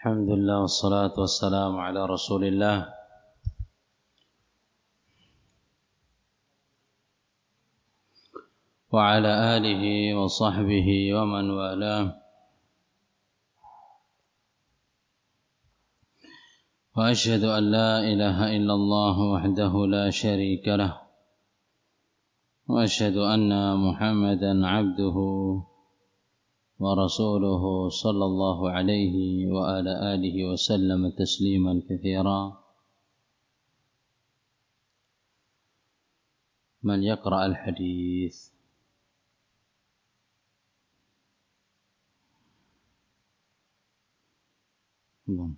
الحمد لله والصلاة والسلام على رسول الله وعلى آله وصحبه ومن والاه وأشهد أن لا إله إلا الله وحده لا شريك له وأشهد أن محمدا عبده ورسوله صلى الله عليه وعلى آله وسلم تسليما كثيرا. من يقرأ الحديث؟ الله.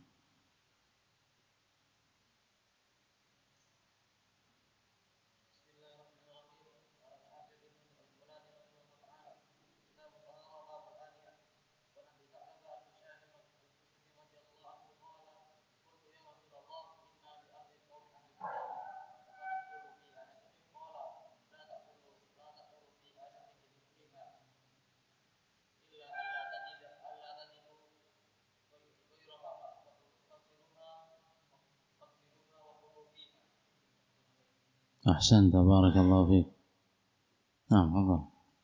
أحسنت بارك الله فيك. نعم أفضل.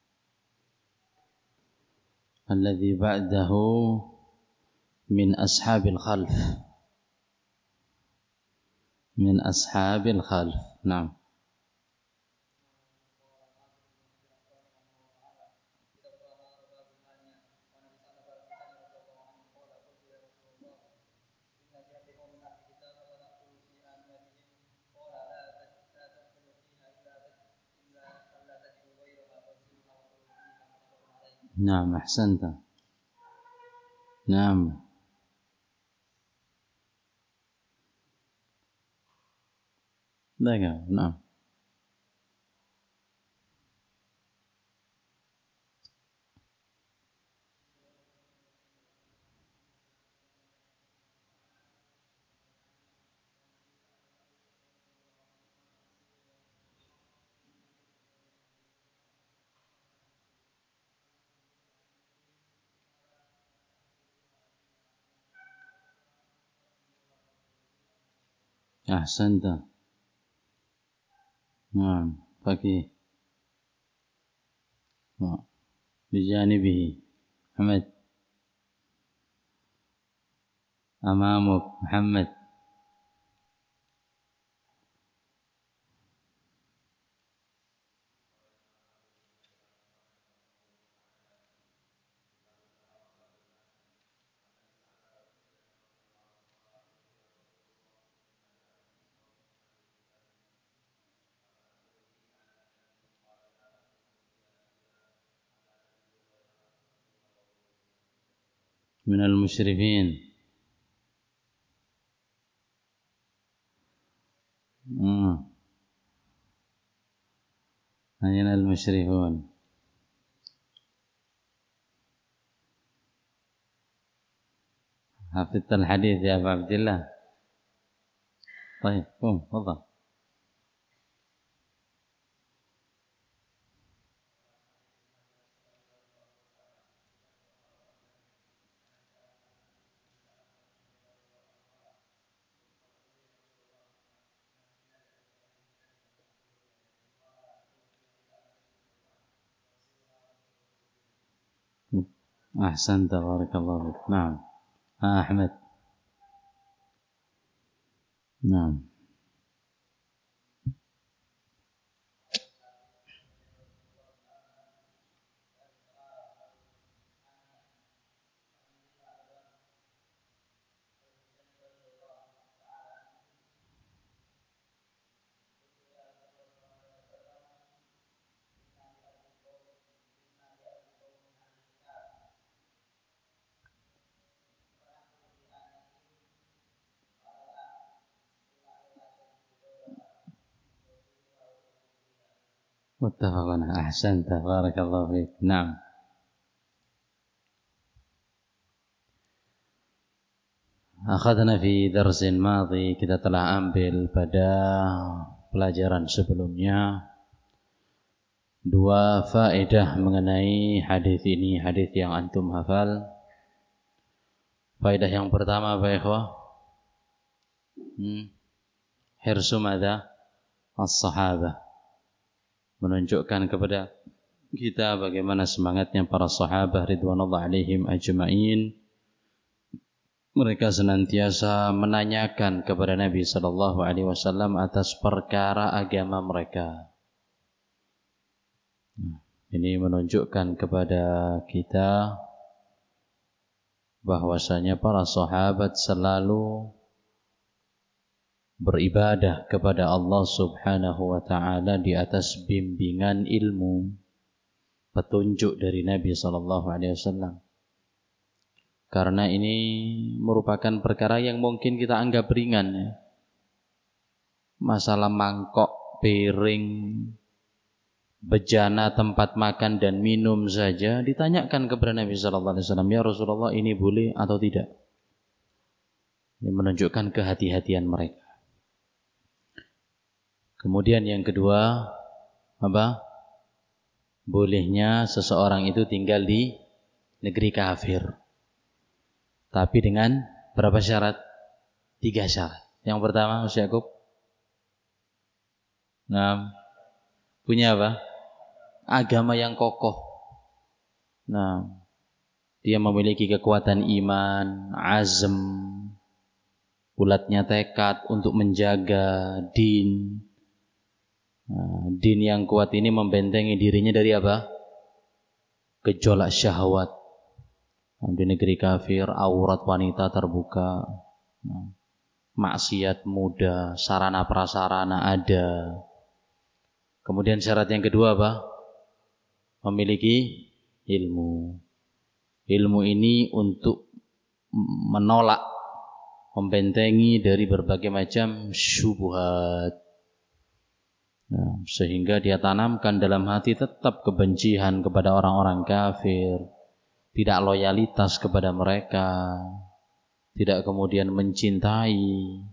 الذي بعده من أصحاب الخلف، من أصحاب الخلف. نعم. نعم أحسنت. نعم نعم أحسنت. نعم فكي بجانبه محمد، أمامك محمد. من المشرفين. أين المشرفون؟ حفظت الحديث يا أبا عبد الله؟ طيب قم تفضل. أحسنت بارك الله فيك. نعم أحمد. نعم متفقون. أحسنت بارك الله فيك. نعم. Akhadna fi darsin madhi, kita telah ambil pada pelajaran sebelumnya dua faedah mengenai hadis ini, hadis yang antum hafal. Faedah yang pertama apa ikhwah? Hirsu madza? As-sahabah. Menunjukkan kepada kita bagaimana semangatnya para sahabat ridwanullah alaihim ajma'in. Mereka senantiasa menanyakan kepada Nabi sallallahu alaihi wasallam atas perkara agama mereka. Ini menunjukkan kepada kita bahwasanya para sahabat selalu beribadah kepada Allah Subhanahu wa taala di atas bimbingan ilmu, petunjuk dari Nabi sallallahu alaihi wasallam. Karena ini merupakan perkara yang mungkin kita anggap ringan ya. Masalah mangkok, piring, bejana tempat makan dan minum saja ditanyakan kepada Nabi sallallahu alaihi wasallam, "Ya Rasulullah, ini boleh atau tidak?" Ini menunjukkan kehati-hatian mereka. Kemudian yang kedua, apa? Bolehnya seseorang itu tinggal di negeri kafir. Tapi dengan berapa syarat? 3 syarat. Yang pertama, Mas Yakub. Nah, punya apa? Agama yang kokoh. Nah, dia memiliki kekuatan iman, azm, bulatnya tekad untuk menjaga din. Nah, din yang kuat ini membentengi dirinya dari apa? Gejolak syahwat. Di negeri kafir, aurat wanita terbuka. Maksiat mudah, sarana prasarana ada. Kemudian syarat yang kedua apa? Memiliki ilmu. Ilmu ini untuk menolak, membentengi dari berbagai macam syubhat. Nah, sehingga dia tanamkan dalam hati tetap kebencian kepada orang-orang kafir, tidak loyalitas kepada mereka, tidak kemudian mencintai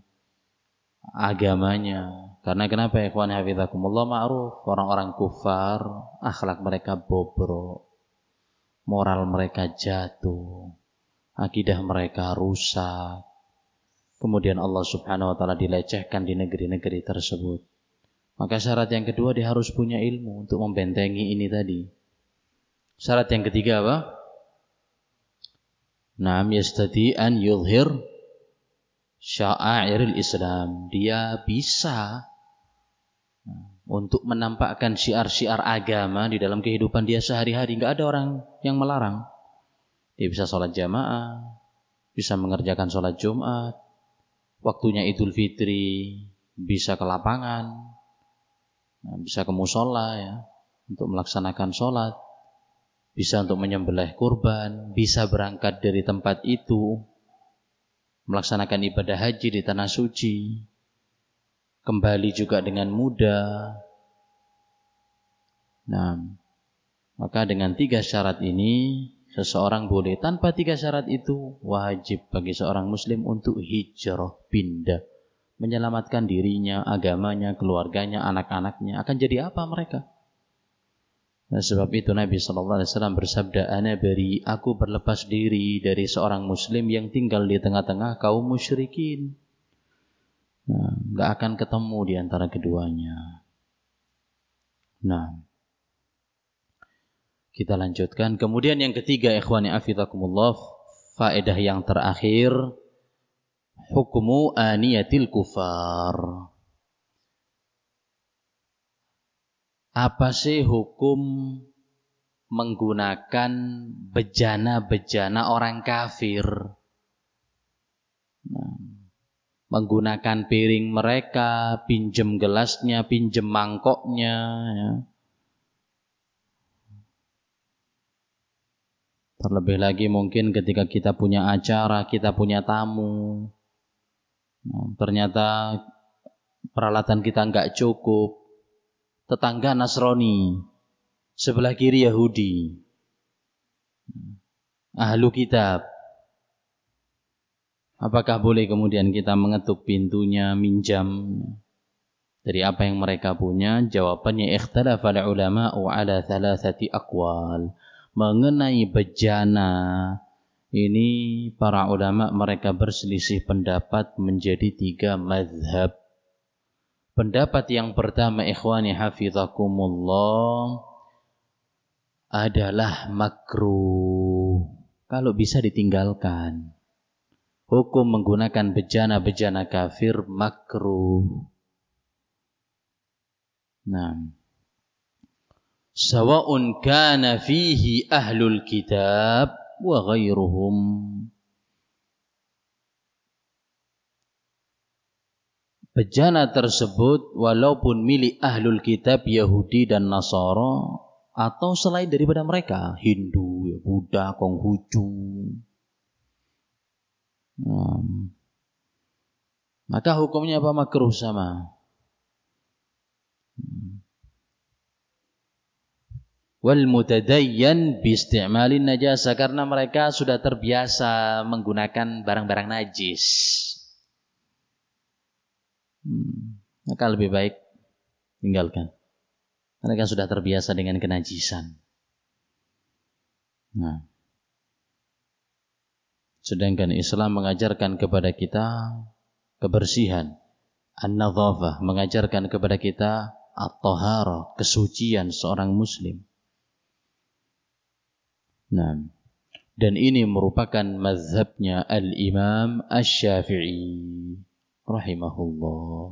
agamanya. Karena kenapa ya ikhwan hafizakumullah, ma'ruf orang-orang kufar akhlak mereka bobrok, moral mereka jatuh, akidah mereka rusak. Kemudian Allah Subhanahu wa taala dilecehkan di negeri-negeri tersebut. Maka syarat yang kedua dia harus punya ilmu untuk membentengi ini tadi. Syarat yang ketiga apa? Naam yastati an yuzhir sya'airil Islam. Dia bisa untuk menampakkan syiar-syiar agama di dalam kehidupan dia sehari-hari. Enggak ada orang yang melarang. Dia bisa sholat jamaah, bisa mengerjakan sholat Jumat, waktunya Idul Fitri, bisa ke lapangan, bisa ke mushola ya, untuk melaksanakan sholat, bisa untuk menyembelih kurban, bisa berangkat dari tempat itu, melaksanakan ibadah haji di tanah suci, kembali juga dengan mudah. Nah, maka dengan 3 syarat ini, seseorang boleh. Tanpa 3 syarat itu, wajib bagi seorang muslim untuk hijrah, pindah, menyelamatkan dirinya, agamanya, keluarganya, anak-anaknya. Akan jadi apa mereka? Nah, sebab itu Nabi SAW bersabda, "Ana bari, aku berlepas diri dari seorang muslim yang tinggal di tengah-tengah kaum musyrikin." Nah, enggak akan ketemu di antara keduanya. Nah, kita lanjutkan. Kemudian yang ketiga, ikhwani afidakumullah, faedah yang terakhir, hukmu aniyatil kufar. Apa sih hukum menggunakan bejana-bejana orang kafir? Nah, menggunakan piring mereka, pinjem gelasnya, pinjem mangkoknya ya. Terlebih lagi mungkin ketika kita punya acara, kita punya tamu, nah, ternyata peralatan kita enggak cukup. Tetangga Nasrani, sebelah kiri Yahudi, ahlu kitab. Apakah boleh kemudian kita mengetuk pintunya, minjam dari apa yang mereka punya? Jawabannya, ikhtalafal ulama'u ala thalathati aqwal. Mengenai bejana Ini para ulama mereka berselisih pendapat menjadi 3 mazhab. Pendapat yang pertama, ikhwani hafizakumullah, adalah makruh. Kalau bisa ditinggalkan. Hukum menggunakan bejana-bejana kafir makruh. Nah, sawa'un kana fihi ahlul kitab wa ghairuhum. Bejana tersebut walaupun milik ahlul kitab Yahudi dan Nasara atau selain daripada mereka, Hindu, Buddha, Konghucu. Maka hukumnya apa? Makruh sama. Wal mutadayyan bi isti'malin najasa, karena mereka sudah terbiasa menggunakan barang-barang najis. Maka lebih baik tinggalkan. Mereka sudah terbiasa dengan kenajisan. Nah, sedangkan Islam mengajarkan kepada kita kebersihan, an-nadhafah, mengajarkan kepada kita at-taharah, kesucian seorang muslim. Nah, dan ini merupakan mazhabnya al-Imam Asy-Syafi'i rahimahullah.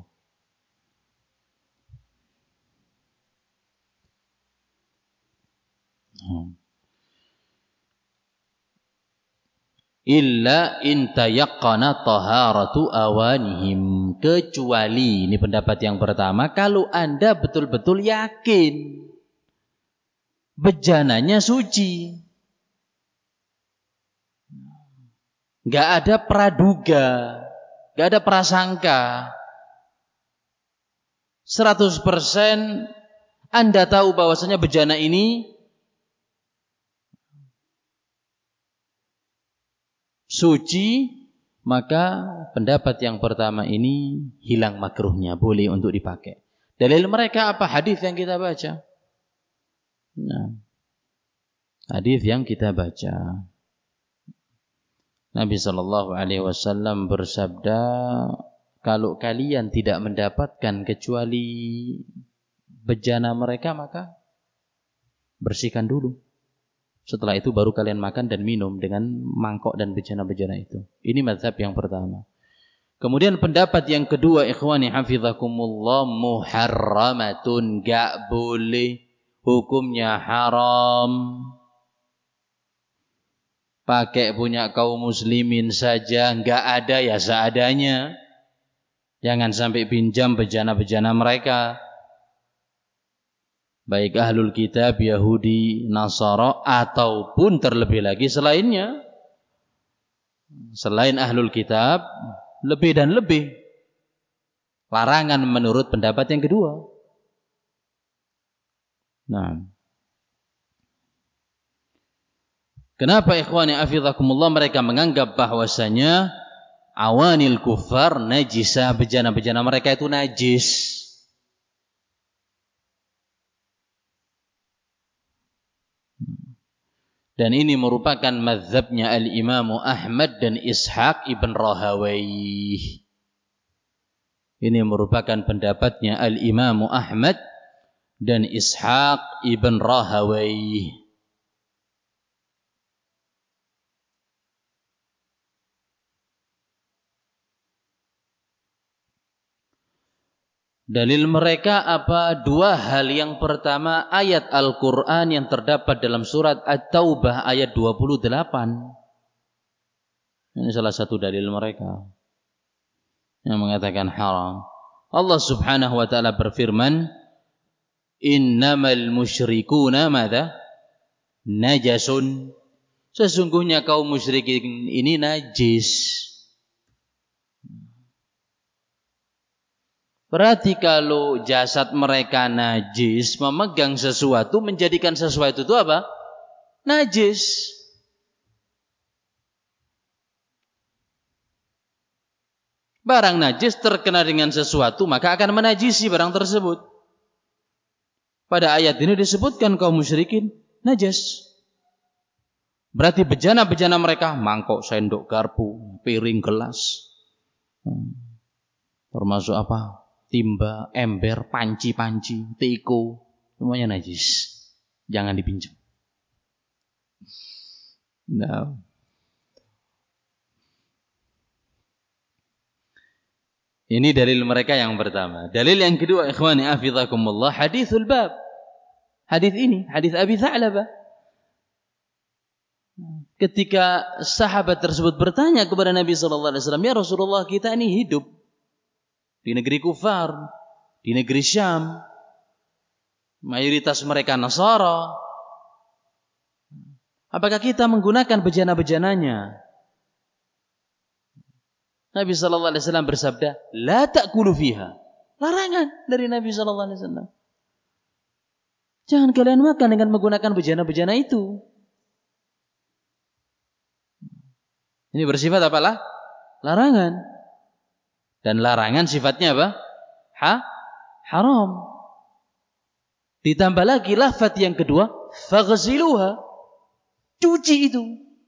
Illa in tayaqqana taharatu awanihim, kecuali, ini pendapat yang pertama, kalau Anda betul-betul yakin bejananya suci, nggak ada praduga, nggak ada prasangka, 100% Anda tahu bahwasanya bejana ini suci, maka pendapat yang pertama ini hilang makruhnya, boleh untuk dipakai. Dalil mereka apa? Hadis yang kita baca. Nah, hadis yang kita baca. Nabi SAW bersabda, kalau kalian tidak mendapatkan kecuali bejana mereka, maka bersihkan dulu. Setelah itu baru kalian makan dan minum dengan mangkok dan bejana-bejana itu. Ini mazhab yang pertama. Kemudian pendapat yang kedua, ikhwani hafizakumullah, muharramatun, gak boleh, hukumnya haram. Pakai punya kaum muslimin saja, gak ada ya seadanya. Jangan sampai pinjam bejana-bejana mereka. Baik ahlul kitab, Yahudi, Nasara, ataupun terlebih lagi selainnya. Selain ahlul kitab, lebih dan lebih. Larangan menurut pendapat yang kedua. Nah, kenapa ikhwani afizakumullah mereka menganggap bahwasanya awanil kufar najisah, bejana-bejana mereka itu najis? Dan ini merupakan mazhabnya al-Imam Ahmad dan Ishaq ibn Rahawayh. Ini merupakan pendapatnya al-Imam Ahmad dan Ishaq ibn Rahawayh. Dalil mereka apa? Dua hal. Yang pertama, ayat Al-Quran yang terdapat dalam surat At-Taubah ayat 28. Ini salah satu dalil mereka yang mengatakan haram. Allah subhanahu wa ta'ala berfirman, innamal musyrikuna madza? Najasun. Sesungguhnya kaum musyrikin ini najis. Berarti kalau jasad mereka najis, memegang sesuatu, menjadikan sesuatu itu apa? Najis. Barang najis terkena dengan sesuatu, maka akan menajisi barang tersebut. Pada ayat ini disebutkan kaum musyrikin najis. Berarti bejana-bejana mereka mangkok, sendok, garpu, piring, gelas. Termasuk apa? Timba, ember, panci-panci, teko, semuanya najis. Jangan dipinjam. Nah. Ini dalil mereka yang pertama. Dalil yang kedua, ikhwani hafizakumullah, hadithul bab. Hadis ini, hadis Abi Tha'labah. Ketika sahabat tersebut bertanya kepada Nabi sallallahu alaihi wasallam, "Ya Rasulullah, kita ini hidup di negeri kufar, di negeri Syam. Mayoritas mereka Nasara. Apakah kita menggunakan bejana-bejananya?" Nabi sallallahu alaihi wasallam bersabda, "La ta'kulu fiha." Larangan dari Nabi sallallahu alaihi wasallam. Jangan kalian makan dengan menggunakan bejana-bejana itu. Ini bersifat apalah? Larangan. Dan larangan sifatnya apa? Haram. Ditambah lagi lafaz yang kedua, faghsiluha. Cuci itu.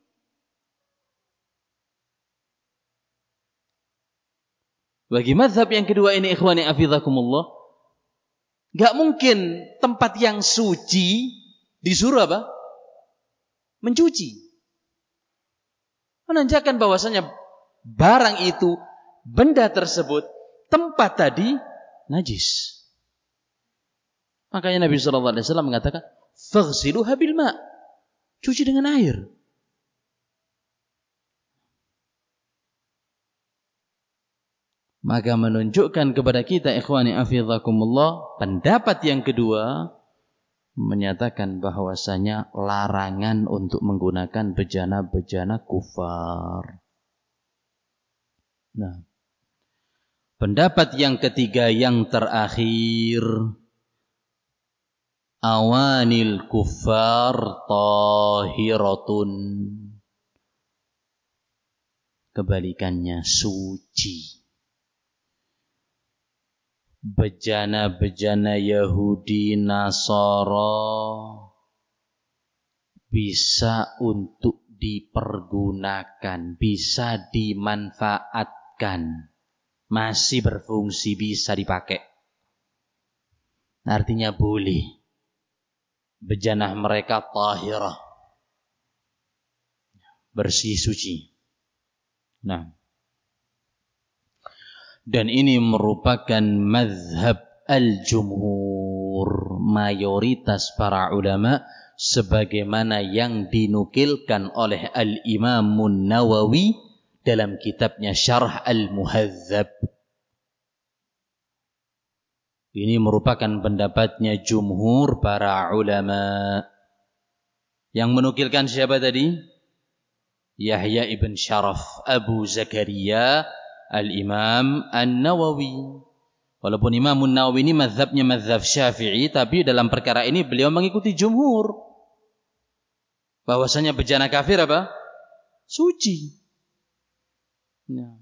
Bagi mazhab yang kedua ini, ikhwani hafizakumullah, enggak mungkin tempat yang suci disuruh apa? Mencuci. Menandakan bahwasanya barang itu, benda tersebut, tempat tadi najis. Makanya Nabi sallallahu alaihi wasallam mengatakan, "Faghsiluha bil ma'." Cuci dengan air. Maka menunjukkan kepada kita, ikhwani hafizakumullah, pendapat yang kedua menyatakan bahwasanya larangan untuk menggunakan bejana-bejana kufar. Nah, pendapat yang ketiga yang terakhir, awanil kuffar tahiratun. Kebalikannya, suci. Bejana-bejana Yahudi, Nasara bisa untuk dipergunakan, bisa dimanfaatkan, masih berfungsi, bisa dipakai. Artinya boleh. Bejana mereka tahirah, bersih, suci. Nah, dan ini merupakan mazhab al-jumhur, mayoritas para ulama, sebagaimana yang dinukilkan oleh Al-Imamun Nawawi dalam kitabnya Syarh Al-Muhadzab. Ini merupakan pendapatnya jumhur para ulama. Yang menukilkan siapa tadi? Yahya ibn Syaraf Abu Zakaria Al-Imam An-Nawawi. Walaupun Imam An-Nawawi ini mazhabnya mazhab Syafi'i, tapi dalam perkara ini beliau mengikuti jumhur. Bahwasanya bejana kafir apa? Suci. Nah.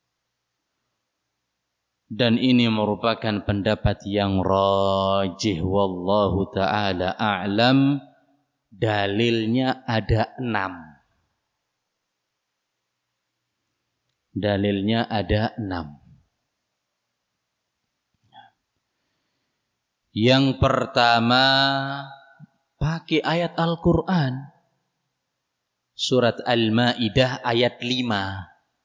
Dan ini merupakan pendapat yang rajih, wallahu ta'ala a'lam. Dalilnya ada 6. Dalilnya ada 6. Yang pertama, pakai ayat Al-Quran. Surat Al-Ma'idah ayat 5.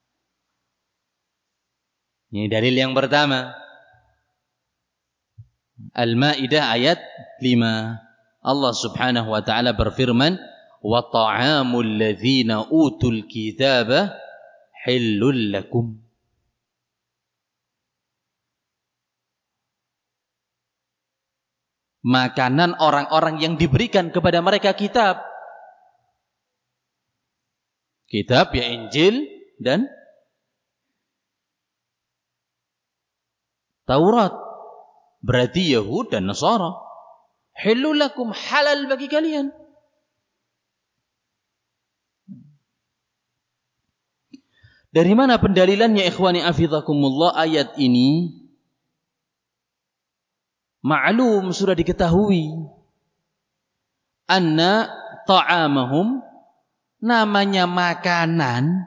Ini dalil yang pertama. Al-Ma'idah ayat 5. Allah subhanahu wa ta'ala berfirman, wa ta'amul ladzina utul kitaba hillul lakum. Makanan orang-orang yang diberikan kepada mereka kitab. Kitab ya Injil dan Taurat. Berarti Yahud dan Nasara. Hillul lakum, halal bagi kalian. Dari mana pendalilannya, ikhwani hafizakumullah? Ayat ini ma'lum, sudah diketahui, anna ta'amahum namanya makanan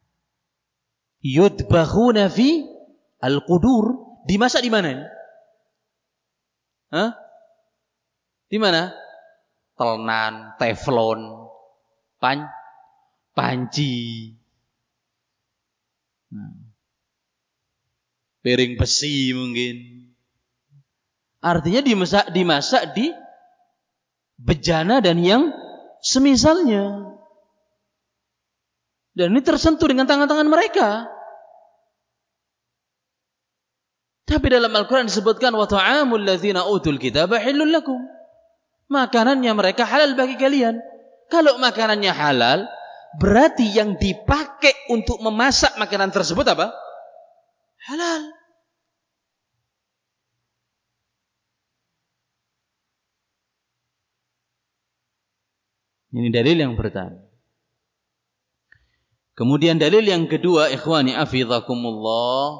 yudbahuna fi al-qudur, dimasak di mana ini? Hah? Di mana? Telnan, teflon, panci, piring besi mungkin. Artinya dimasak di bejana dan yang semisalnya. Dan ini tersentuh dengan tangan-tangan mereka. Tapi dalam Al-Quran disebutkan wa ta'amul ladzina utul kitaba halal lakum. Makanannya mereka halal bagi kalian. Kalau makanannya halal, berarti yang dipakai untuk memasak makanan tersebut apa? Halal. Ini dalil yang pertama. Kemudian dalil yang kedua, ikhwani afidhakumullah,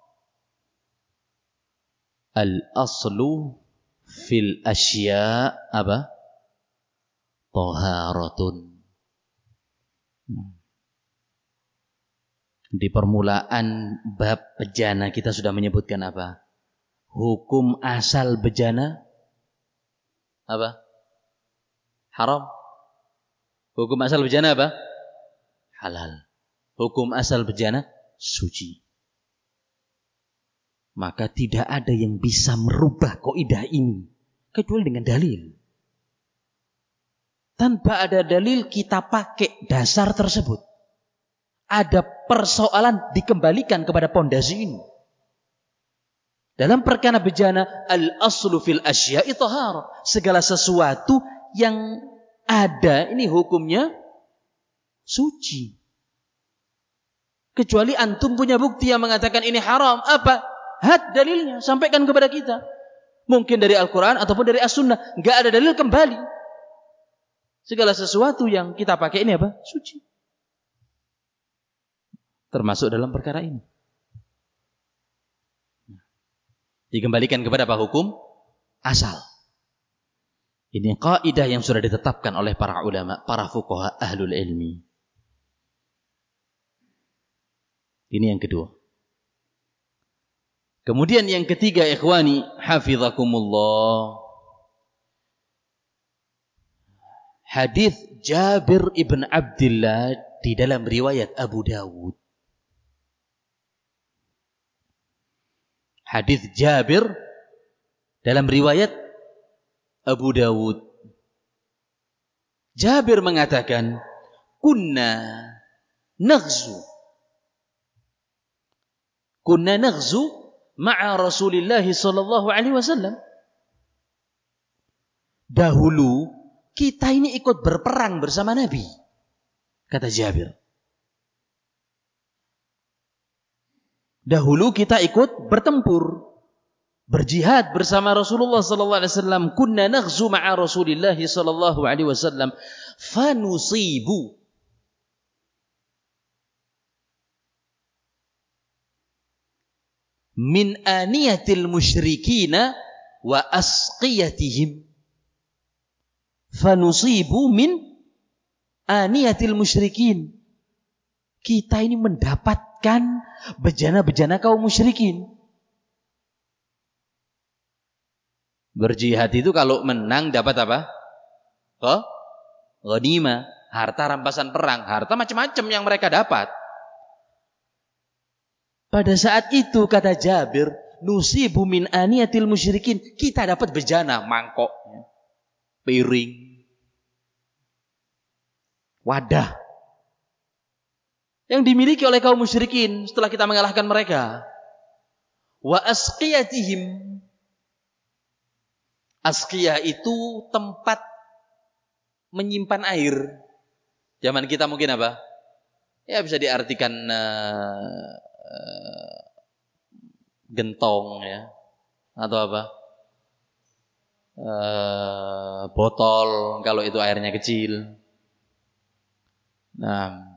al-aslu fil asya apa? Taharatun. Di permulaan bab bejana kita sudah menyebutkan apa? Hukum asal bejana apa? Haram. Hukum asal bejana apa? Halal. Hukum asal bejana suci. Maka tidak ada yang bisa merubah kaidah ini kecuali dengan dalil. Tanpa ada dalil kita pakai dasar tersebut. Ada persoalan dikembalikan kepada pondasi ini. Dalam perkara bejana, al-aslu fil asya'i tahar. Segala sesuatu yang ada ini hukumnya suci. Kecuali antum punya bukti yang mengatakan ini haram. Apa? Had dalilnya, sampaikan kepada kita. Mungkin dari Al-Quran ataupun dari As-Sunnah. Enggak ada dalil, kembali. Segala sesuatu yang kita pakai ini apa? Suci. Termasuk dalam perkara ini. Dikembalikan kepada apa? Hukum asal. Ini kaidah yang sudah ditetapkan oleh para ulama, para fuqaha ahlul ilmi. Ini yang kedua. Kemudian yang ketiga, ikhwani hafizakumullah, hadis Jabir ibn Abdullah di dalam riwayat Abu Dawud. Hadis Jabir dalam riwayat Abu Dawud. Jabir mengatakan, kunna naghzu ma'a Rasulillah sallallahu alaihi wasallam. Dahulu kita ini ikut berperang bersama Nabi, kata Jabir. Dahulu kita ikut bertempur, berjihad bersama Rasulullah sallallahu alaihi wasallam. Kunna naghzu ma'a Rasulillah sallallahu alaihi wasallam fanusibu min aniyatil musyrikina wa asqiyatihim. Fanusibu min aniyatil musyrikin. Kita ini mendapatkan bejana-bejana kaum musyrikin. Berjihad itu kalau menang dapat apa? Ghanimah, harta rampasan perang, harta macam-macam yang mereka dapat. Pada saat itu kata Jabir, nusibu min aniyatil musyrikin, kita dapat bejana, mangkok, piring, wadah yang dimiliki oleh kaum musyrikin setelah kita mengalahkan mereka. Wa asqiyatihim. Asqiyah itu tempat menyimpan air. Zaman kita mungkin apa? Ya bisa diartikan gentong ya, atau apa? Botol kalau itu airnya kecil. Nah,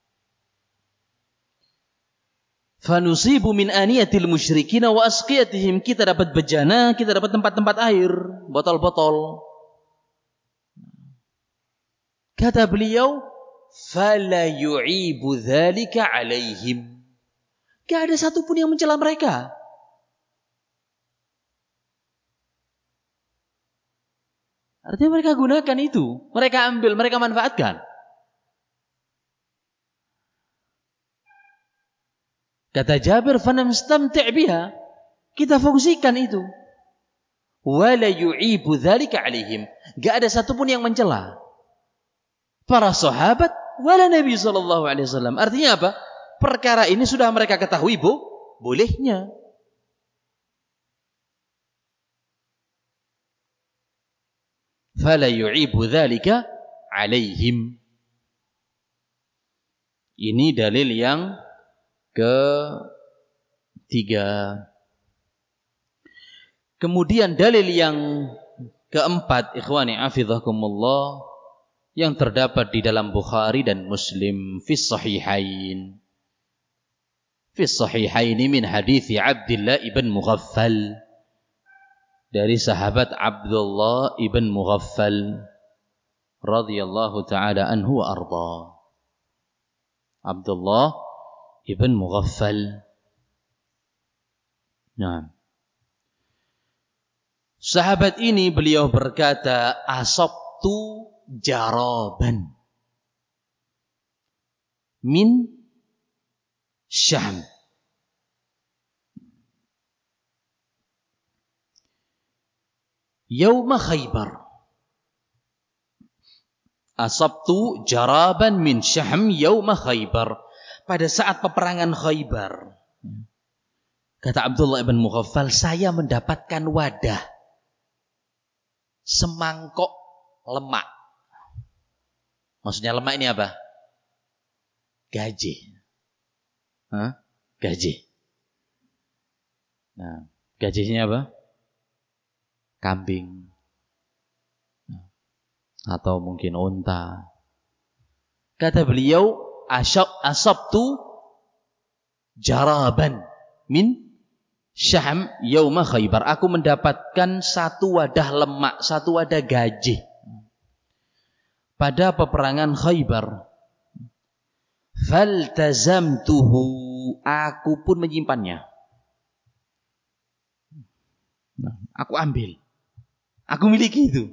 fanusibu min aniyatil musyrikin wa asqiyatihim, kita dapat bejana, kita dapat tempat-tempat air, botol-botol. Kata beliau, fala yu'ibu dzalika 'alaihim. Enggak ada satupun yang mencela mereka. Artinya mereka gunakan itu, mereka ambil, mereka manfaatkan. Kata Jabir, "Fanamstamti' biha." Kita fungsikan itu. Wala yu'ibu dzalika 'alaihim. Enggak ada satupun yang mencela. Para sahabat wala Nabi sallallahu alaihi wasallam. Artinya apa? Perkara ini sudah mereka ketahui bolehnya. Fala yu'ibu dzalika 'alaihim. Ini dalil yang ketiga. Kemudian dalil yang keempat, ikhwani hafizakumullah, yang terdapat di dalam Bukhari dan Muslim fi sahihain. Fi sahihain min hadits Abdullah ibn Mughaffal. Dari sahabat Abdullah ibn Mughaffal radhiyallahu taala anhu wa arda. Abdullah ibn Mughaffal. Nah, sahabat ini beliau berkata, asabtu jaraban min Syam. Yauma Khaybar. Asabtu jaraban min Syam yauma Khaybar. Pada saat peperangan Khaybar. Kata Abdullah ibn Mughaffal, saya mendapatkan wadah. Semangkok lemak. Maksudnya lemak ini apa? Gaji. Gaji. Nah, gajinya apa? Kambing. Atau mungkin unta. Kata beliau, asabtu jaraban min Syam yauma Khaybar. Aku mendapatkan satu wadah lemak, satu wadah gaji pada peperangan Khaybar. Faltazamtuhu, aku pun menyimpannya. Nah, aku ambil. Aku miliki itu.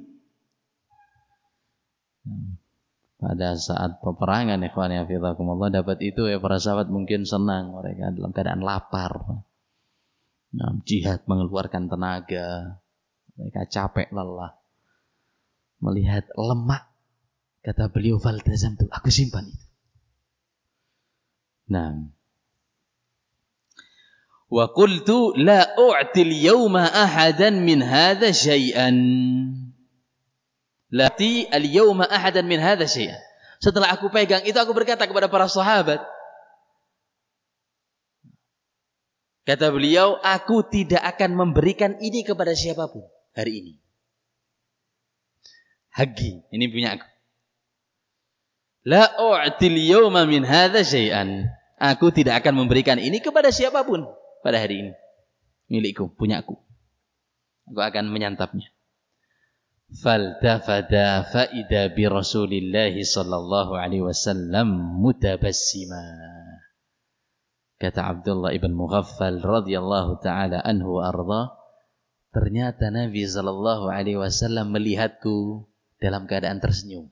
Pada saat peperangan, ikhwan hafizakumullah, dapat itu ya para sahabat mungkin senang, mereka dalam keadaan lapar. Nah, jihad mengeluarkan tenaga, mereka capek lelah, melihat lemak, kata beliau, faltazamtu, aku simpan itu. Nah, wa qultu la u'til yawma ahadan min hadha syai'an. Lati al-yawma ahadan min hadha syai'an. Setelah aku pegang itu, aku berkata kepada para sahabat, kata beliau, aku tidak akan memberikan ini kepada siapapun hari ini. Hagi, ini punya aku. La u'til yawma min hadha syai'an. Aku tidak akan memberikan ini kepada siapapun pada hari ini. Milikku, punya aku. Aku akan menyantapnya. Faltafada fa'ida bi Rasulillah sallallahu alaihi wasallam mutabassima. Kata Abdullah ibn Mughaffal radhiyallahu taala anhu arda, ternyata Nabi sallallahu alaihi wasallam melihatku dalam keadaan tersenyum.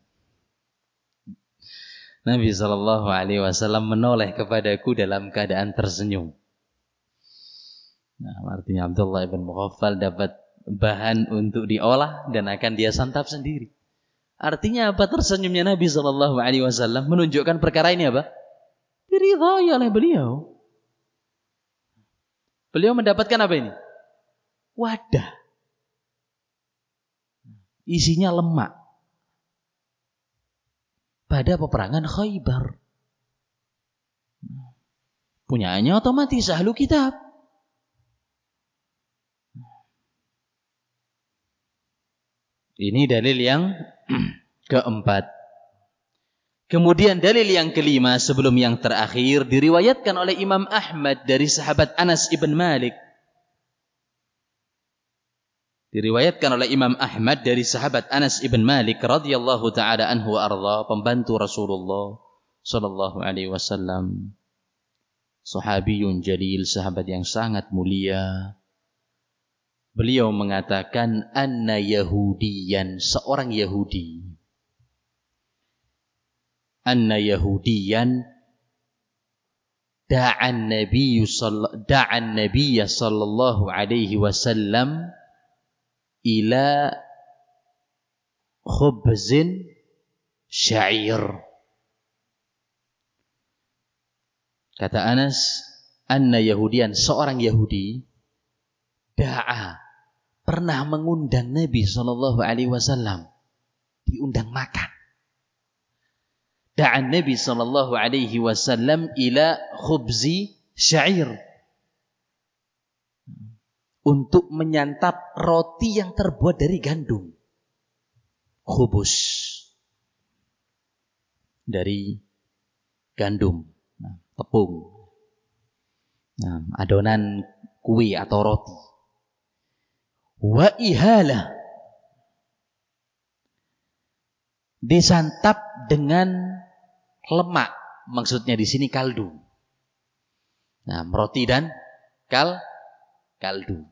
Nabi sallallahu alaihi wasallam menoleh kepadaku dalam keadaan tersenyum. Nah, artinya Abdullah ibn Mughaffal dapat bahan untuk diolah dan akan dia santap sendiri. Artinya apa? Tersenyumnya Nabi sallallahu alaihi wasallam menunjukkan perkara ini apa? Diridhai oleh beliau. Beliau mendapatkan apa ini? Wadah. Isinya lemak. Pada peperangan Khaybar. Punyanya otomatis ahlu kitab. Ini dalil yang keempat. Kemudian dalil yang kelima sebelum yang terakhir diriwayatkan oleh Imam Ahmad dari sahabat Anas ibn Malik. Diriwayatkan oleh Imam Ahmad dari sahabat Anas ibn Malik radhiyallahu taala anhu wa arda, pembantu Rasulullah sallallahu alaihi wasallam. Sahabiyun jalil, sahabat yang sangat mulia. Beliau mengatakan anna yahudiyan, seorang Yahudi. Anna yahudiyan da'an nabiyya sallallahu alaihi wasallam ila khubzin syair. Kata Anas, anna yahudiyan, seorang Yahudi, da'a, pernah mengundang Nabi sallallahu alaihi wasallam, diundang makan. Da'an Nabi sallallahu alaihi wasallam ila khubzi syair, untuk menyantap roti yang terbuat dari gandum. Khubus, dari gandum, tepung, adonan kue atau roti. Wa ihalah, disantap dengan lemak, maksudnya di sini kaldu. Roti dan kaldu.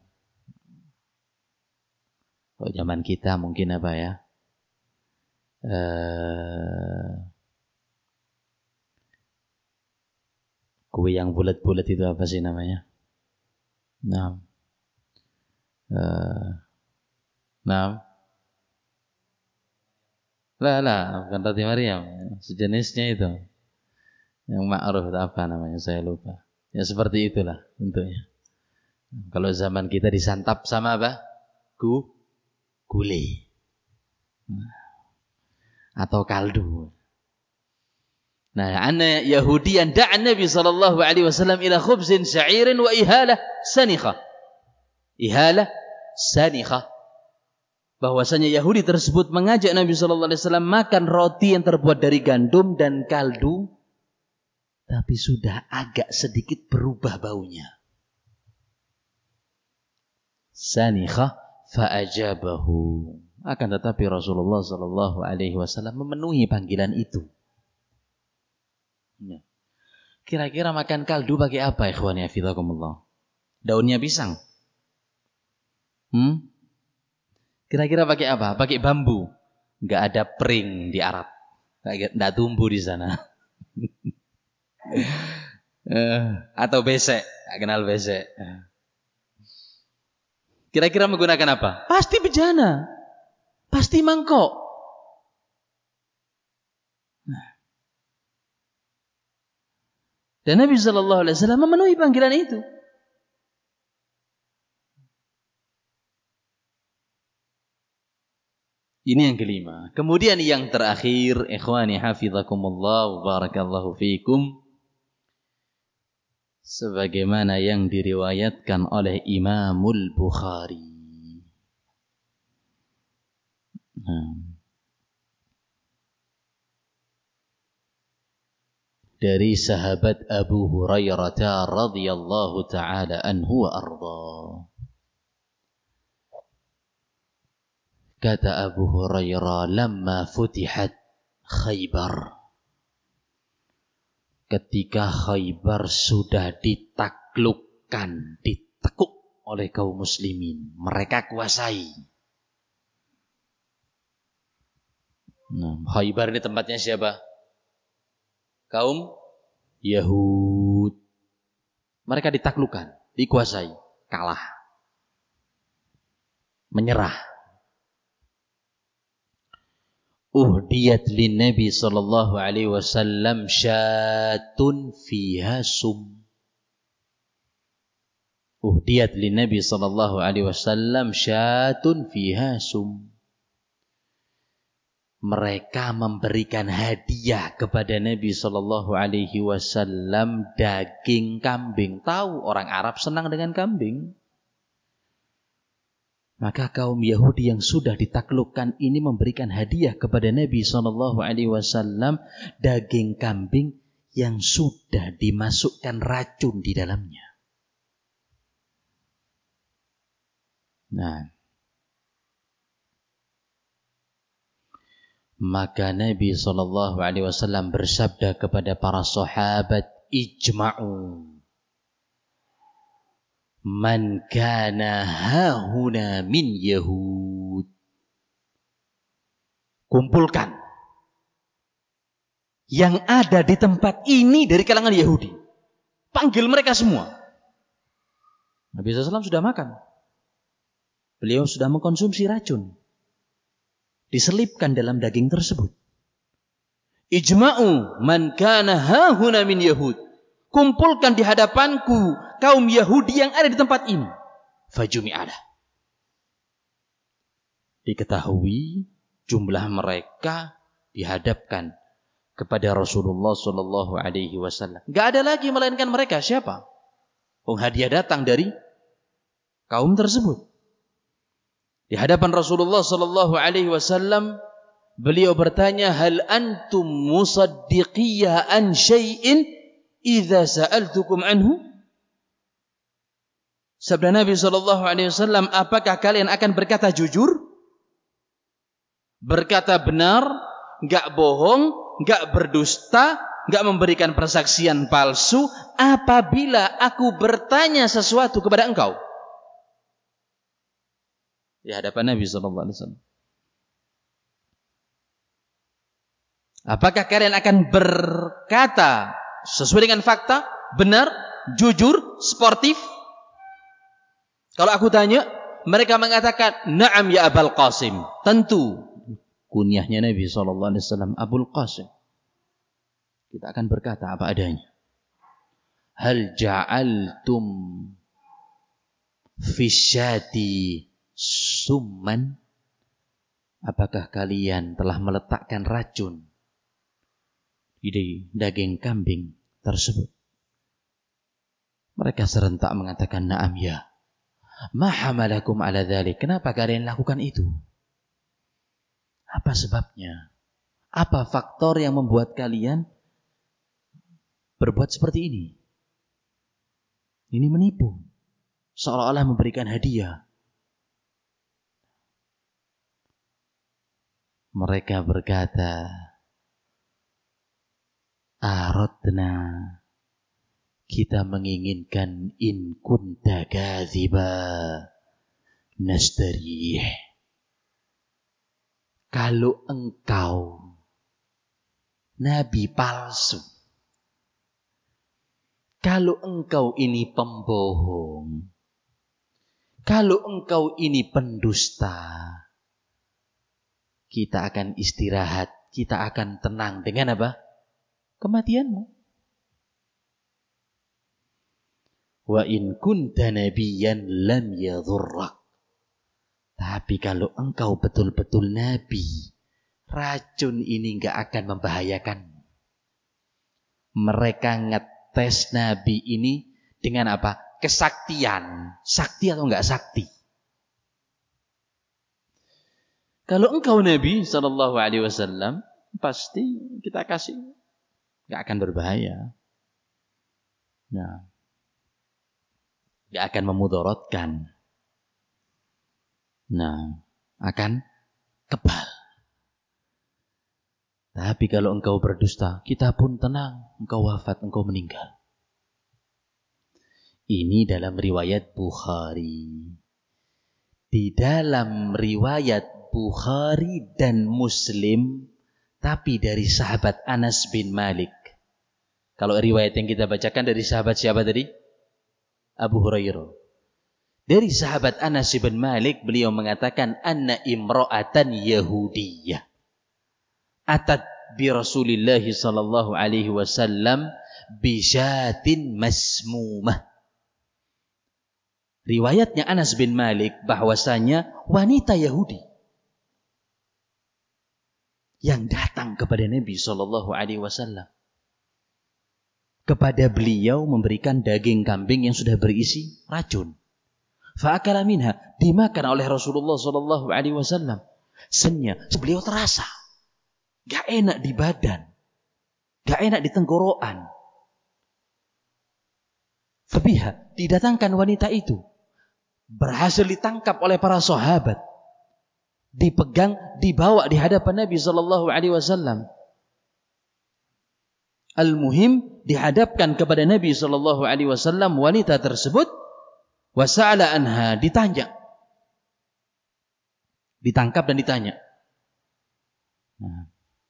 Kalau zaman kita mungkin apa ya? Kue yang bulat-bulat itu apa sih namanya? Bukan roti Maryam, sejenisnya itu. Yang ma'ruf itu apa namanya? Saya lupa. Ya seperti itulah bentuknya. Kalau zaman kita disantap sama apa? Gulai. Atau kaldu. Anna Yahudiyan da'an Nabi sallallahu alaihi wasallam ila khubzin sya'irin wa ihalah sanikha. Ihalah sanikha. Bahwasanya Yahudi tersebut mengajak Nabi sallallahu alaihi wasallam makan roti yang terbuat dari gandum dan kaldu, tapi sudah agak sedikit berubah baunya. Sanikha fa'ajabahu. Akan tetapi Rasulullah sallallahu alaihi wasallam memenuhi panggilan itu. Kira-kira makan kaldu pakai apa, ikhwan ya fillah? Daunnya pisang? Kira-kira pakai apa? Pakai bambu? Enggak ada pring di Arab. Enggak tumbuh di sana. Atau besek? Enggak kenal besek. Kira-kira menggunakan apa? Pasti bejana. Pasti mangkok. Dan Nabi sallallahu alaihi wasallam memenuhi panggilan itu. Ini yang kelima. Kemudian yang terakhir, ikhwani hafizakumullah wa barakallahu fiikum, sebagaimana yang diriwayatkan oleh Imamul Bukhari. Dari sahabat Abu Hurairah radhiyallahu taala anhu wa arda. Kata Abu Hurairah, lamma futihat Khaybar, ketika Khaybar sudah ditaklukkan, ditekuk oleh kaum muslimin, mereka kuasai. Khaybar ini tempatnya siapa? Kaum Yahud. Mereka ditaklukkan, dikuasai, kalah, menyerah. Uhdiyat lin Nabi sallallahu alaihi wasallam syatun fiha sum. Uhdiyat lin Nabi sallallahu alaihi wasallam syatun fiha sum. Mereka memberikan hadiah kepada Nabi sallallahu alaihi wasallam daging kambing. Tahu orang Arab senang dengan kambing. Maka kaum Yahudi yang sudah ditaklukkan ini memberikan hadiah kepada Nabi sallallahu alaihi wasallam daging kambing yang sudah dimasukkan racun di dalamnya. Nah, Maka Nabi SAW bersabda kepada para sahabat, ijma'u man kana hahuna min Yahud. Kumpulkan yang ada di tempat ini dari kalangan Yahudi. Panggil mereka semua. Nabi SAW sudah makan. Beliau sudah mengkonsumsi racun. Diselipkan dalam daging tersebut. Ijma'u man kana hahuna min Yahud. Kumpulkan di hadapanku kaum Yahudi yang ada di tempat ini. Fajumi'alah. Diketahui jumlah mereka dihadapkan kepada Rasulullah sallallahu alaihi wasallam. Enggak ada lagi melainkan mereka. Siapa? Hadiah datang dari kaum tersebut. Di hadapan Rasulullah sallallahu alaihi wasallam, beliau bertanya, "Hal antum musaddiqiyya an syai'in idza sa'altukum anhu?" Sabda Nabi sallallahu alaihi wasallam, apakah kalian akan berkata jujur? Berkata benar, enggak bohong, enggak berdusta, enggak memberikan persaksian palsu apabila aku bertanya sesuatu kepada engkau? Di hadapan Nabi SAW. Apakah kalian akan berkata sesuai dengan fakta, benar, jujur, sportif? Kalau aku tanya, mereka mengatakan, "Na'am ya Abul Qasim." Tentu. Kunyahnya Nabi SAW, Abul Qasim. Kita akan berkata apa adanya. Hal ja'altum fi syati summan? Apakah kalian telah meletakkan racun di daging kambing tersebut? Mereka serentak mengatakan, na'am ya. Ma hamalakum ala dzalik? Kenapa kalian lakukan itu? Apa sebabnya? Apa faktor yang membuat kalian berbuat seperti ini? Ini menipu. Seolah-olah memberikan hadiah. Mereka berkata, aradna, kita menginginkan in kunta kadziba nastarih. Kalau engkau nabi palsu, kalau engkau ini pembohong, kalau engkau ini pendusta, kita akan istirahat, kita akan tenang dengan apa? Kematianmu. Wa in kunta nabiyyan lam yadhurrak. Tapi kalau engkau betul-betul nabi, racun ini enggak akan membahayakanmu. Mereka ngetes nabi ini dengan apa? Kesaktian. Sakti atau enggak sakti? Kalau engkau Nabi SAW, pasti kita kasih, nggak akan berbahaya, nah, nggak akan memudaratkan, nah, akan kebal. Tapi kalau engkau berdusta, kita pun tenang, engkau wafat, engkau meninggal. Ini dalam riwayat Bukhari. Di dalam riwayat Bukhari dan Muslim, tapi dari sahabat Anas bin Malik. Kalau riwayat yang kita bacakan dari sahabat siapa tadi? Abu Hurairah. Dari sahabat Anas bin Malik, beliau mengatakan, anna imra'atan Yahudiyah atat bi Rasulillah sallallahu alaihi wasallam bi syatin masmumah. Riwayatnya Anas bin Malik bahwasanya wanita Yahudi yang datang kepada Nabi SAW. Kepada beliau memberikan daging kambing yang sudah berisi racun. Fa'akala minha, dimakan oleh Rasulullah SAW. Senya, beliau terasa. Gak enak di badan. Gak enak di tenggorokan. Fabiha, didatangkan wanita itu. Berhasil ditangkap oleh para sahabat. dipegang, dibawa di hadapan Nabi sallallahu alaihi wasallam. Al-muhim dihadapkan kepada Nabi sallallahu alaihi wasallam wanita tersebut, wa sa'ala anha, ditanya. Ditangkap dan ditanya. Nah,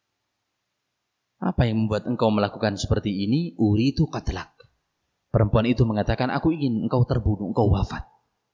apa yang membuat engkau melakukan seperti ini? Uritu qatlak. Perempuan itu mengatakan, aku ingin engkau terbunuh, engkau wafat.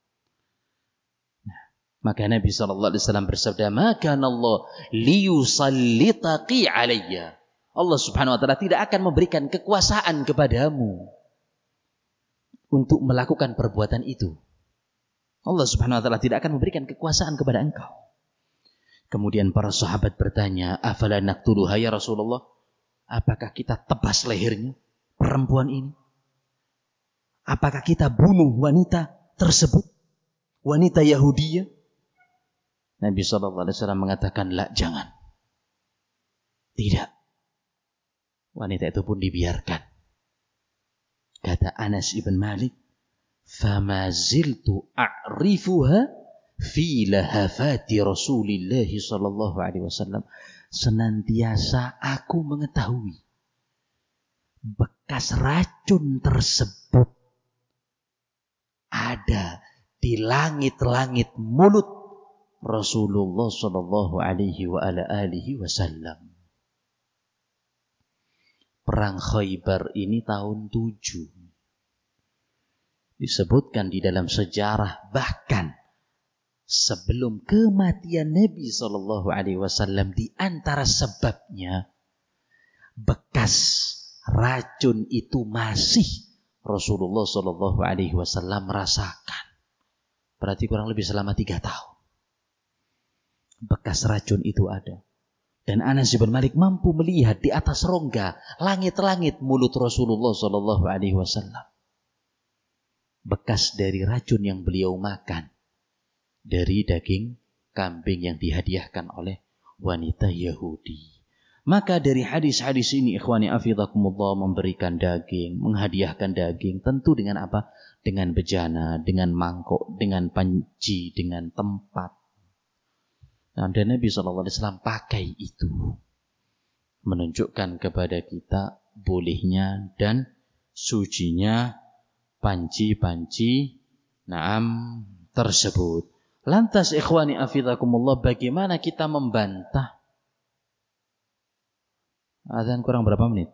Nah, maka Nabi SAW bersabda, maka Allah liyusallitaqi alayya. Allah Subhanahu wa ta'ala tidak akan memberikan kekuasaan kepadamu untuk melakukan perbuatan itu. Allah Subhanahu wa ta'ala tidak akan memberikan kekuasaan kepada engkau. Kemudian para sahabat bertanya, afala naqtuluha ya Rasulullah? Apakah kita tebas lehernya perempuan ini? Apakah kita bunuh wanita tersebut? Wanita Yahudiyah? Nabi SAW mengatakan, la, jangan. Tidak. Wanita itu pun dibiarkan. Kata Anas ibn Malik, fama ziltu a'rifuha fi lahafati Rasulillah sallallahu alaihi wasallam. Senantiasa aku mengetahui bekas racun tersebut ada di langit-langit mulut Rasulullah sallallahu alaihi wa ala alihi wasallam. Perang Khaybar ini tahun 7. Disebutkan di dalam sejarah, bahkan sebelum kematian Nabi sallallahu alaihi wasallam, di antara sebabnya bekas racun itu masih Rasulullah sallallahu alaihi wasallam merasakan. Berarti kurang lebih selama 3 tahun. Bekas racun itu ada. Dan Anas bin Malik mampu melihat di atas rongga langit-langit mulut Rasulullah sallallahu alaihi wasallam bekas dari racun yang beliau makan dari daging kambing yang dihadiahkan oleh wanita Yahudi. Maka dari hadis-hadis ini, ikhwani afidakumullah, memberikan daging, menghadiahkan daging, tentu dengan apa? Dengan bejana, dengan mangkok, dengan panci, dengan tempat. Dan Nabi SAW pakai itu, menunjukkan kepada kita bolehnya dan sucinya panci-panci naam tersebut. Lantas ikhwani afidakumullah, bagaimana kita membantah? Azan kurang berapa menit?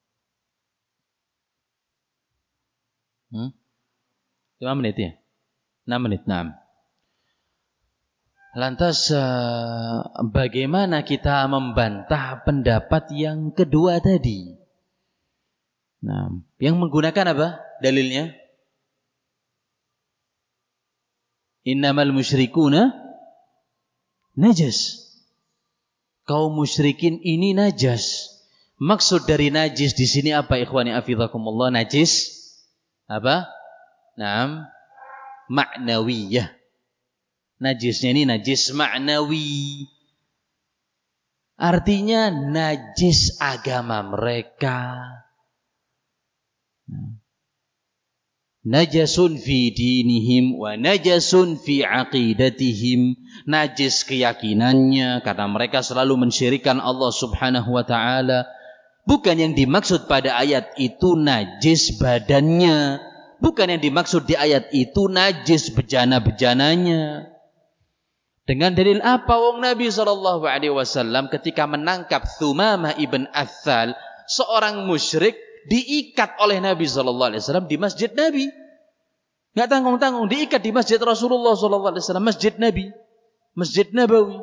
5 menit ya? 6 menit, naam. Lantas bagaimana kita membantah pendapat yang kedua tadi? Nah, yang menggunakan apa dalilnya? Innamal musyrikuna najas. Kaum musyrikin ini najas. Maksud dari najis di sini apa, ikhwani afidakumullah? Najis apa? Naam, ma'nawiyah. Najisnya ini najis ma'nawi. Artinya najis agama mereka. Najasun fi dinihim wa najasun fi aqidatihim. Najis keyakinannya karena mereka selalu mensyirikkan Allah Subhanahu wa ta'ala. Bukan yang dimaksud pada ayat itu najis badannya. Bukan yang dimaksud di ayat itu najis bejana-bejananya. Dengan dalil apa? Wong Nabi SAW ketika menangkap Thumamah ibn Athal, seorang musyrik, diikat oleh Nabi SAW di masjid Nabi. Nggak tanggung-tanggung, diikat di masjid Rasulullah SAW, masjid Nabi, masjid Nabawi.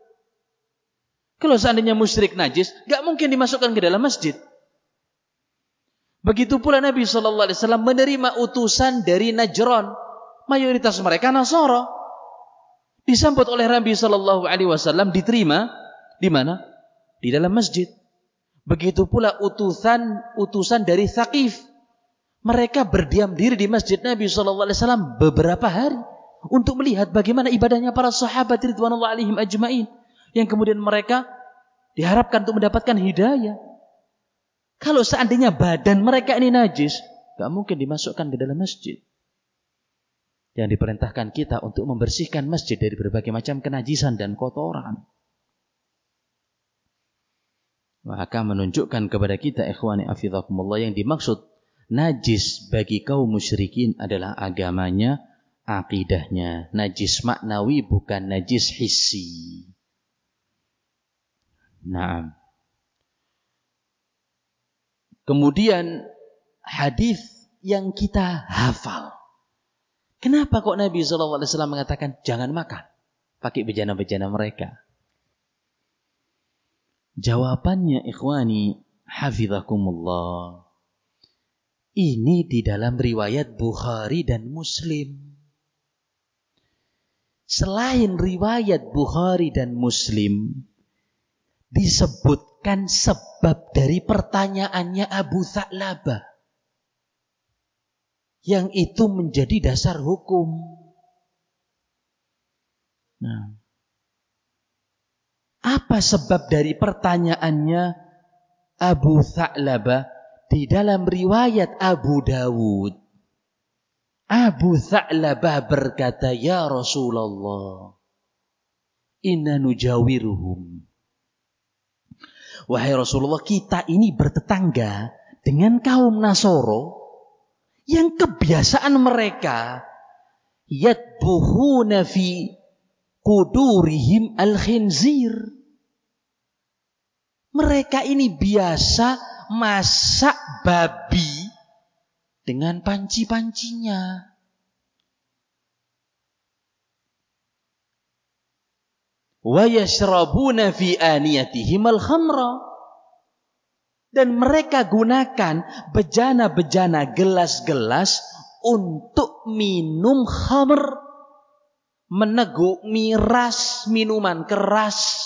Kalau seandainya musyrik najis, nggak mungkin dimasukkan ke dalam masjid. Begitu pula Nabi SAW menerima utusan dari Najran, mayoritas mereka Nasara. Disambut oleh Nabi SAW, diterima di mana? Di dalam masjid. Begitu pula utusan dari Thaqif. Mereka berdiam diri di masjid Nabi SAW beberapa hari untuk melihat bagaimana ibadahnya para sahabat ridwanullah alaihim ajma'in, yang kemudian mereka diharapkan untuk mendapatkan hidayah. Kalau seandainya badan mereka ini najis, gak mungkin dimasukkan ke dalam masjid. yang diperintahkan kita untuk membersihkan masjid dari berbagai macam kenajisan dan kotoran. Maka menunjukkan kepada kita, ikhwani hafizakumullah, yang dimaksud najis bagi kaum musyrikin adalah agamanya, akidahnya. Najis maknawi, bukan najis hissi. Naam. Kemudian hadis yang kita hafal. Kenapa kok Nabi SAW mengatakan jangan makan pakai bejana-bejana mereka? Jawabannya, ikhwani hafizakumullah, ini di dalam riwayat Bukhari dan Muslim. Selain riwayat Bukhari dan Muslim, disebutkan sebab dari pertanyaannya Abu Tha'labah, yang itu menjadi dasar hukum. Nah, apa sebab dari pertanyaannya Abu Tha'labah? Di dalam riwayat Abu Dawud, Abu Tha'labah berkata, ya Rasulullah, inna nujawiruhum. Wahai Rasulullah, kita ini bertetangga dengan kaum Nasoro yang kebiasaan mereka yadbuhuna fi qudurihim al-khinzir. Mereka ini biasa masak babi dengan panci-pancinya. Wa yashrabuna fi aniyatihim al-khamra. Dan mereka gunakan bejana-bejana, gelas-gelas untuk minum khamr, meneguk, miras, minuman keras.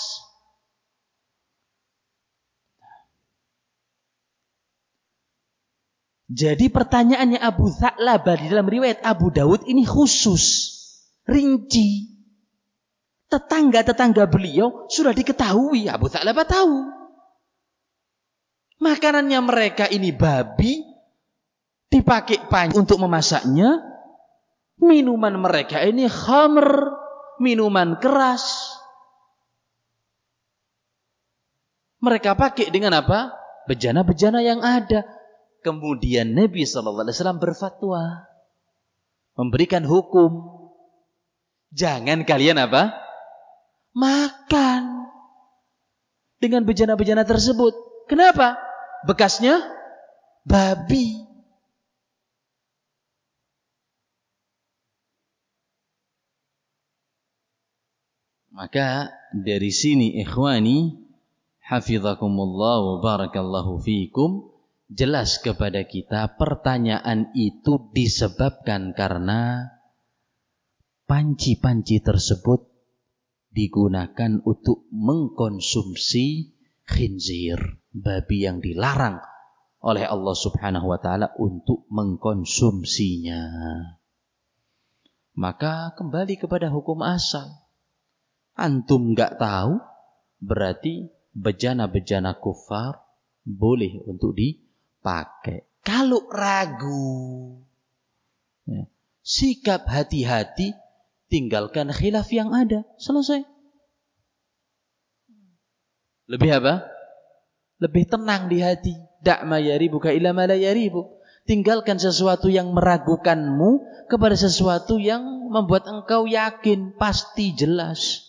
Jadi pertanyaannya Abu Tha'labah di dalam riwayat Abu Dawud ini khusus, rinci. Tetangga-tetangga beliau sudah diketahui, Abu Tha'labah tahu. Makanannya mereka ini babi, dipakai panci untuk memasaknya. Minuman mereka ini khamr, minuman keras. Mereka pakai dengan apa? Bejana-bejana yang ada. Kemudian Nabi SAW berfatwa, memberikan hukum. Jangan kalian apa? Makan dengan bejana-bejana tersebut. Kenapa? Bekasnya babi. Maka dari sini, ikhwani hafizakumullah wa barakallahu fiikum, jelas kepada kita pertanyaan itu disebabkan karena panci-panci tersebut digunakan untuk mengkonsumsi khinzir, babi yang dilarang oleh Allah Subhanahu wa taala untuk mengkonsumsinya. Maka kembali kepada hukum asal. Antum enggak tahu, berarti bejana-bejana kufar boleh untuk dipakai. Kalau ragu, sikap hati-hati, tinggalkan khilaf yang ada, selesai. Lebih apa? Lebih tenang di hati. Da'ma yaribuka ila ma la yaribuk. Tinggalkan sesuatu yang meragukanmu kepada sesuatu yang membuat engkau yakin, pasti, jelas.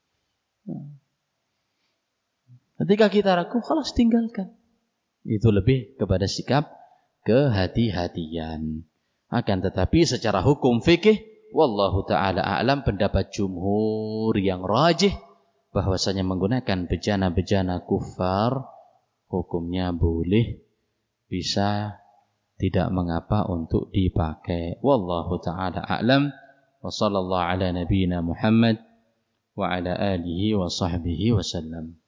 Ketika kita ragu, khalas tinggalkan. Itu lebih kepada sikap kehati-hatian. Akan tetapi secara hukum fikih, wallahu ta'ala a'lam, pendapat jumhur yang rajih, bahwasanya menggunakan bejana-bejana kufar hukumnya boleh, bisa, tidak mengapa untuk dipakai. Wallahu ta'ala a'lam. Wa sallallahu ala nabiyyina Muhammad wa ala alihi wa sahbihi wa sallam.